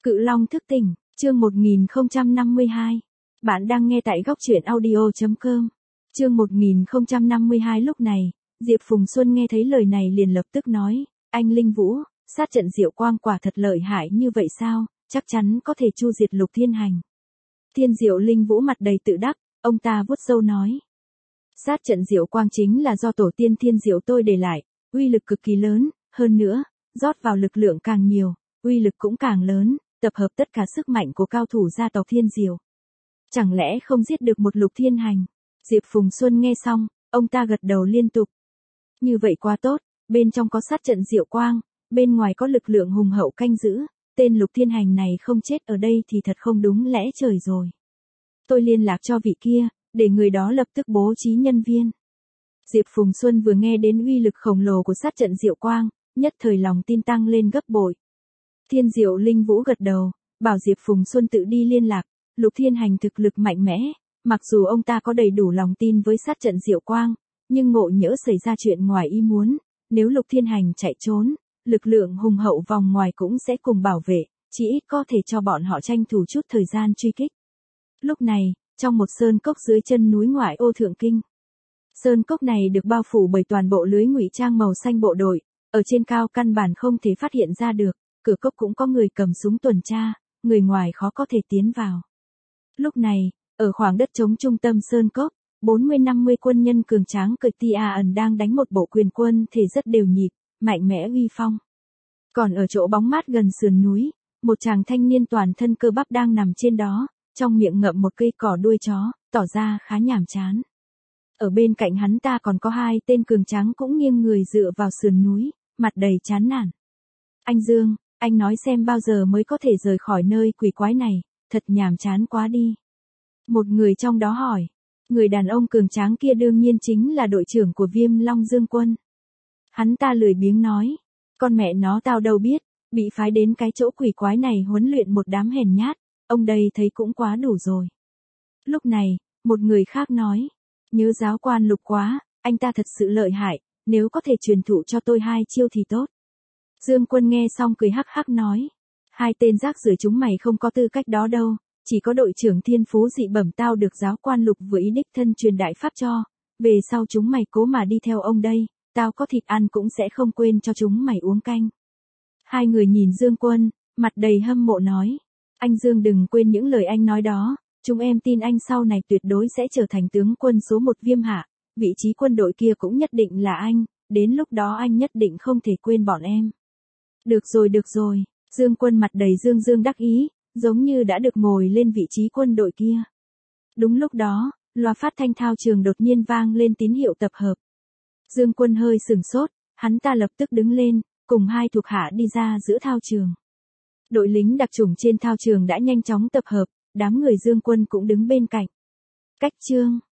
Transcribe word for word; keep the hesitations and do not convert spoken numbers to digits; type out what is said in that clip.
Cự Long thức tỉnh, chương một nghìn không trăm năm mươi hai. Bạn đang nghe tại góc truyện audio chấm com. Chương một nghìn không trăm năm mươi hai. Lúc này, Diệp Phùng Xuân nghe thấy lời này liền lập tức nói, anh Linh Vũ, sát trận Diệu Quang quả thật lợi hại như vậy sao, chắc chắn có thể chu diệt Lục Thiên Hành. Thiên Diệu Linh Vũ mặt đầy tự đắc, ông ta vuốt râu nói. Sát trận Diệu Quang chính là do tổ tiên Thiên Diệu tôi để lại, uy lực cực kỳ lớn, hơn nữa, rót vào lực lượng càng nhiều, uy lực cũng càng lớn, tập hợp tất cả sức mạnh của cao thủ gia tộc Thiên Diệu. Chẳng lẽ không giết được một Lục Thiên Hành? Diệp Phùng Xuân nghe xong, ông ta gật đầu liên tục. Như vậy quá tốt, bên trong có sát trận Diệu Quang, bên ngoài có lực lượng hùng hậu canh giữ, tên Lục Thiên Hành này không chết ở đây thì thật không đúng lẽ trời rồi. Tôi liên lạc cho vị kia, để người đó lập tức bố trí nhân viên. Diệp Phùng Xuân vừa nghe đến uy lực khổng lồ của sát trận Diệu Quang, nhất thời lòng tin tăng lên gấp bội. Thiên Diệu Linh Vũ gật đầu, bảo Diệp Phùng Xuân tự đi liên lạc, Lục Thiên Hành thực lực mạnh mẽ, mặc dù ông ta có đầy đủ lòng tin với sát trận Diệu Quang, nhưng ngộ nhỡ xảy ra chuyện ngoài ý muốn, nếu Lục Thiên Hành chạy trốn, lực lượng hùng hậu vòng ngoài cũng sẽ cùng bảo vệ, chỉ ít có thể cho bọn họ tranh thủ chút thời gian truy kích. Lúc này, trong một sơn cốc dưới chân núi ngoại ô Thượng Kinh. Sơn cốc này được bao phủ bởi toàn bộ lưới ngụy trang màu xanh bộ đội, ở trên cao căn bản không thể phát hiện ra được, cửa cốc cũng có người cầm súng tuần tra, người ngoài khó có thể tiến vào. Lúc này, ở khoảng đất trống trung tâm sơn cốc, bốn mươi năm mươi quân nhân cường tráng cởi tia ẩn đang đánh một bộ quyền quân thể rất đều nhịp, mạnh mẽ uy phong. Còn ở chỗ bóng mát gần sườn núi, một chàng thanh niên toàn thân cơ bắp đang nằm trên đó, trong miệng ngậm một cây cỏ đuôi chó, tỏ ra khá nhàm chán. Ở bên cạnh hắn ta còn có hai tên cường tráng cũng nghiêng người dựa vào sườn núi, mặt đầy chán nản. Anh Dương, anh nói xem bao giờ mới có thể rời khỏi nơi quỷ quái này, thật nhàm chán quá đi. Một người trong đó hỏi, người đàn ông cường tráng kia đương nhiên chính là đội trưởng của Viêm Long Dương Quân. Hắn ta lười biếng nói, con mẹ nó tao đâu biết, bị phái đến cái chỗ quỷ quái này huấn luyện một đám hèn nhát, ông đây thấy cũng quá đủ rồi. Lúc này, một người khác nói, nhớ giáo quan Lục quá, anh ta thật sự lợi hại, nếu có thể truyền thụ cho tôi hai chiêu thì tốt. Dương Quân nghe xong cười hắc hắc nói, hai tên rác rưởi chúng mày không có tư cách đó đâu, chỉ có đội trưởng thiên phú dị bẩm tao được giáo quan Lục với ý đích thân truyền đại pháp cho, về sau chúng mày cố mà đi theo ông đây, tao có thịt ăn cũng sẽ không quên cho chúng mày uống canh. Hai người nhìn Dương Quân, mặt đầy hâm mộ nói, anh Dương đừng quên những lời anh nói đó, chúng em tin anh sau này tuyệt đối sẽ trở thành tướng quân số một Viêm Hạ, vị trí quân đội kia cũng nhất định là anh, đến lúc đó anh nhất định không thể quên bọn em. Được rồi được rồi, Dương Quân mặt đầy dương dương đắc ý, giống như đã được ngồi lên vị trí quân đội kia. Đúng lúc đó, loa phát thanh thao trường đột nhiên vang lên tín hiệu tập hợp. Dương Quân hơi sửng sốt, hắn ta lập tức đứng lên, cùng hai thuộc hạ đi ra giữa thao trường. Đội lính đặc chủng trên thao trường đã nhanh chóng tập hợp, đám người Dương Quân cũng đứng bên cạnh. Cách chương